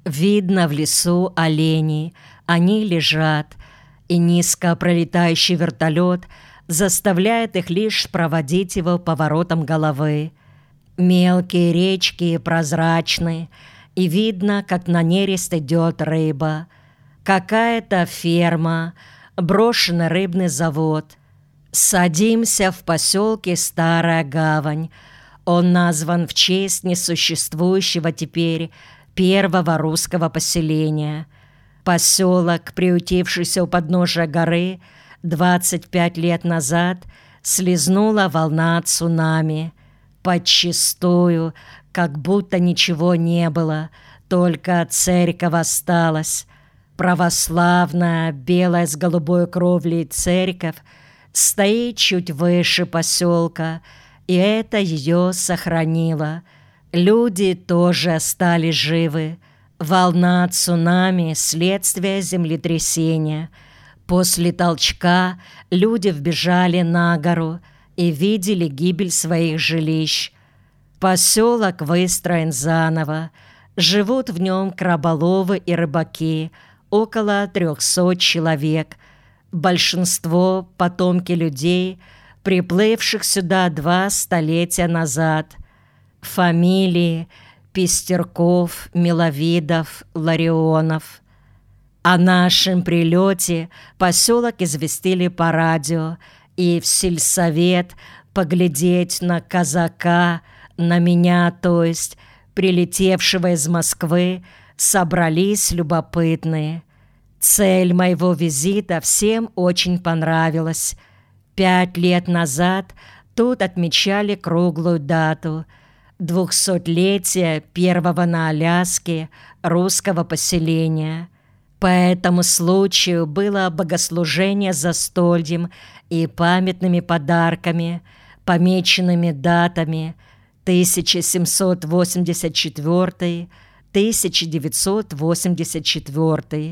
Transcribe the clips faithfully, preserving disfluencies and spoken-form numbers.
Видно в лесу оленей, они лежат, и низко пролетающий вертолет заставляет их лишь проводить его поворотом головы. Мелкие речки прозрачные, и видно, как на нерест идет рыба. Какая-то ферма, брошенный рыбный завод. Садимся в поселке Старая Гавань. Он назван в честь несуществующего теперь первого русского поселения. Поселок, приютившийся у подножия горы, двадцать пять лет назад слезнула волна цунами. Подчистую, как будто ничего не было, только церковь осталась. Православная, белая с голубой кровлей церковь стоит чуть выше поселка, и это ее сохранило. Люди тоже остались живы. Волна цунами – следствие землетрясения. После толчка люди вбежали на гору и видели гибель своих жилищ. Поселок выстроен заново. Живут в нем краболовы и рыбаки, около трехсот человек. Большинство – потомки людей, приплывших сюда два столетия назад. Фамилии Пестерков, Миловидов, Ларионов. О нашем прилете поселок известили по радио, и в сельсовет поглядеть на казака, на меня, то есть, прилетевшего из Москвы, собрались любопытные. Цель моего визита всем очень понравилась. Пять лет назад тут отмечали круглую дату – двухсотлетие первого на Аляске русского поселения. По этому случаю было богослужение застольем и памятными подарками, помеченными датами тысяча семьсот восемьдесят четвёртый — тысяча девятьсот восемьдесят четвёртый.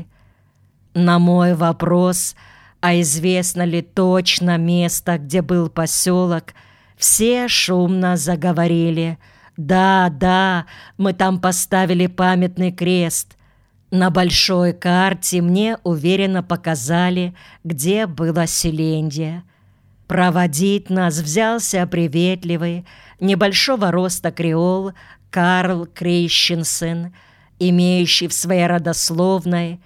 На мой вопрос, а известно ли точно место, где был поселок, все шумно заговорили: «Да, да, мы там поставили памятный крест». На большой карте мне уверенно показали, где было селенье. Проводить нас взялся приветливый, небольшого роста креол Карл Крейщенсен, имеющий в своей родословной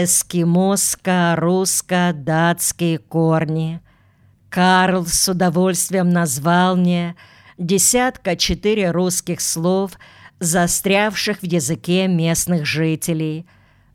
эскимоско-русско-датские корни. Карл с удовольствием назвал мне десятка четыре русских слов, застрявших в языке местных жителей: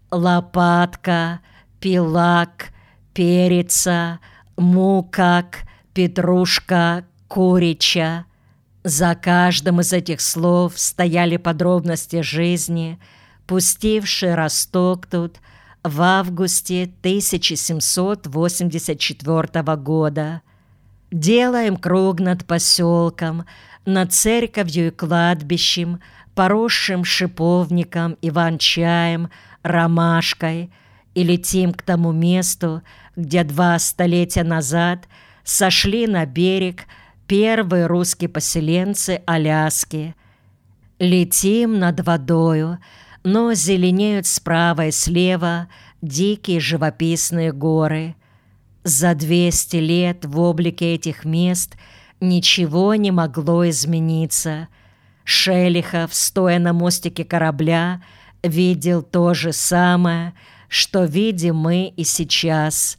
лопатка, пилак, переца, мукак, петрушка, курича. За каждым из этих слов стояли подробности жизни, пустившие росток тут в августе тысяча семьсот восемьдесят четвёртого года. Делаем круг над поселком, над церковью и кладбищем, поросшим шиповником, иван-чаем, ромашкой, и летим к тому месту, где два столетия назад сошли на берег первые русские поселенцы Аляски. Летим над водою, но зеленеют справа и слева дикие живописные горы. За двести лет в облике этих мест ничего не могло измениться. Шелихов, стоя на мостике корабля, видел то же самое, что видим мы и сейчас.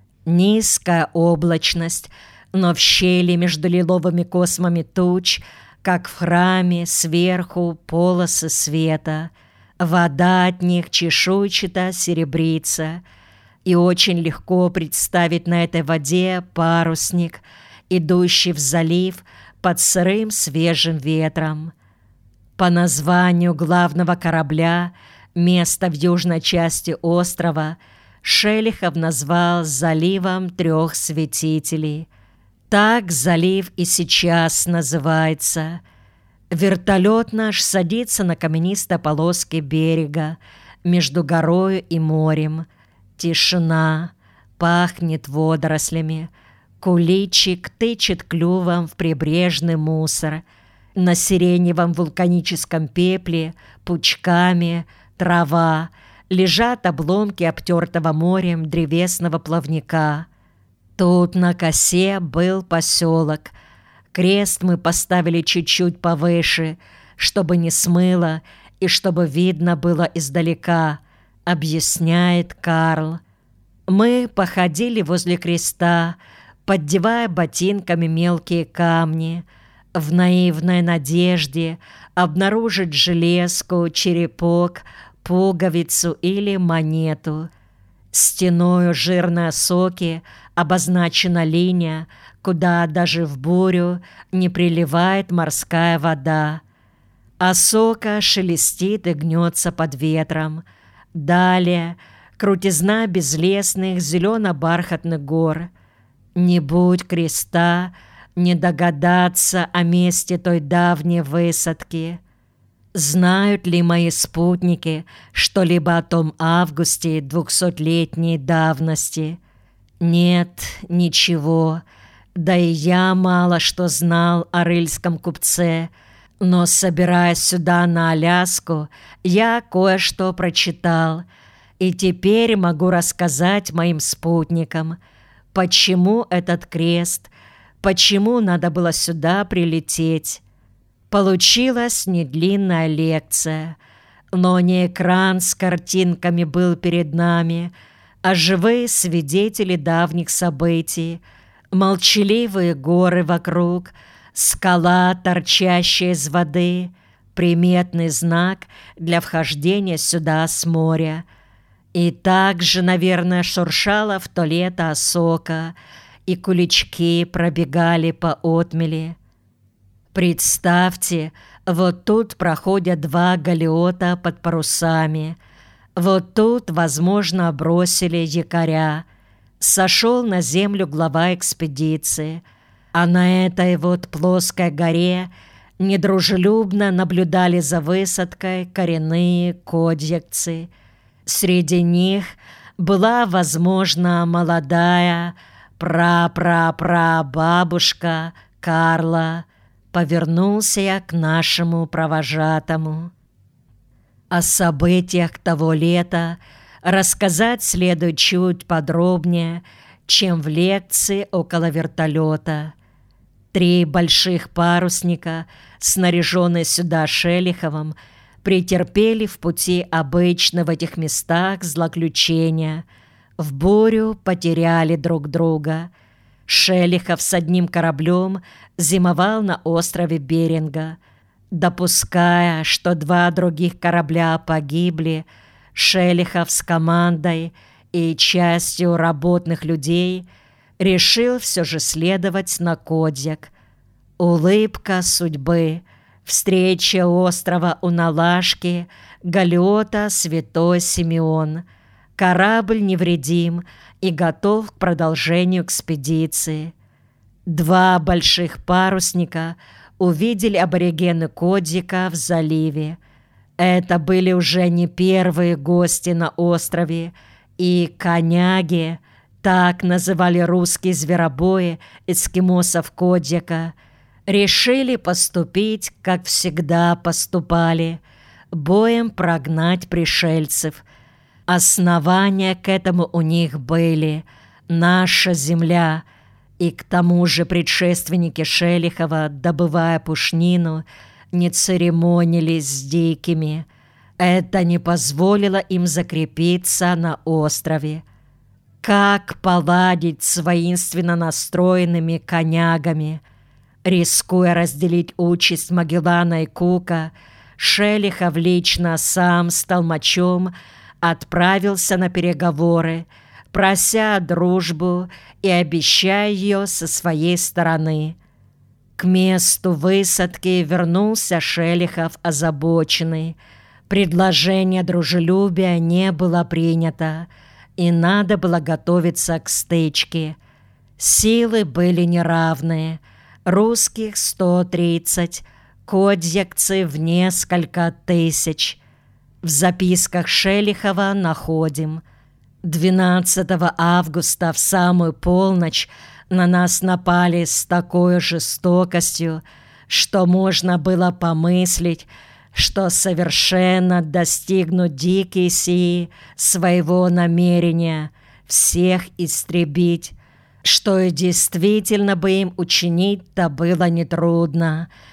Низкая облачность, но в щели между лиловыми космами туч, как в храме, сверху полосы света. Вода от них чешуйчато серебрится, и очень легко представить на этой воде парусник, идущий в залив под сырым свежим ветром. По названию главного корабля место в южной части острова Шелихов назвал заливом трех святителей. Так залив и сейчас называется. Вертолет наш садится на каменистой полоске берега между горою и морем. Тишина, пахнет водорослями. Куличик тычет клювом в прибрежный мусор. На сиреневом вулканическом пепле пучками трава, лежат обломки обтертого морем древесного плавника. Тут на косе был поселок. Крест мы поставили чуть-чуть повыше, чтобы не смыло и чтобы видно было издалека, объясняет Карл. Мы походили возле креста, поддевая ботинками мелкие камни, в наивной надежде обнаружить железку, черепок, пуговицу или монету. Стеною жирной осоки обозначена линия, куда даже в бурю не приливает морская вода. Осока шелестит и гнется под ветром. Далее крутизна безлесных зелено-бархатных гор. Не будь креста, не догадаться о месте той давней высадки. Знают ли мои спутники что-либо о том августе двухсотлетней давности? Нет, ничего. Да и я мало что знал о рыльском купце, но, собираясь сюда на Аляску, я кое-что прочитал, и теперь могу рассказать моим спутникам, почему этот крест, почему надо было сюда прилететь. Получилась недлинная лекция, но не экран с картинками был перед нами, а живые свидетели давних событий, молчаливые горы вокруг, скала, торчащая из воды, приметный знак для вхождения сюда с моря. И также, наверное, шуршала в то лето осока, и кулички пробегали по отмели. Представьте, вот тут проходят два галеота под парусами. Вот тут, возможно, бросили якоря. Сошел на землю глава экспедиции, а на этой вот плоской горе недружелюбно наблюдали за высадкой коренные кодьякцы. Среди них была, возможно, молодая пра-пра-пра-бабушка Карла. Повернулся я к нашему провожатому. О событиях того лета рассказать следует чуть подробнее, чем в лекции около вертолета. Три больших парусника, снаряженные сюда Шелиховым, претерпели в пути обычно в этих местах злоключения. В бурю потеряли друг друга. Шелихов с одним кораблем зимовал на острове Беринга. Допуская, что два других корабля погибли, Шелихов с командой и частью работных людей решил все же следовать на Кодьяк. Улыбка судьбы, встреча острова у Налашки, галеота Святой Симеон. Корабль невредим и готов к продолжению экспедиции. Два больших парусника увидели аборигены Кодьяка в заливе. Это были уже не первые гости на острове, и коняги, так называли русские зверобои эскимосов Кодьяка, решили поступить, как всегда поступали, боем прогнать пришельцев. Основания к этому у них были: наша земля, и к тому же предшественники Шелихова, добывая пушнину, не церемонились с дикими. Это не позволило им закрепиться на острове. Как поладить с воинственно настроенными конягами? Рискуя разделить участь Магеллана и Кука, Шелихов лично сам с толмачом отправился на переговоры, прося дружбу и обещая ее со своей стороны. К месту высадки вернулся Шелихов озабоченный. Предложение дружелюбия не было принято, и надо было готовиться к стычке. Силы были неравные. Русских сто тридцать, кодьякцы в несколько тысяч. В записках Шелихова находим: двенадцатого августа в самую полночь на нас напали с такой жестокостью, что можно было помыслить, что совершенно достигнут дикие сии своего намерения всех истребить, что и действительно бы им учинить-то было нетрудно,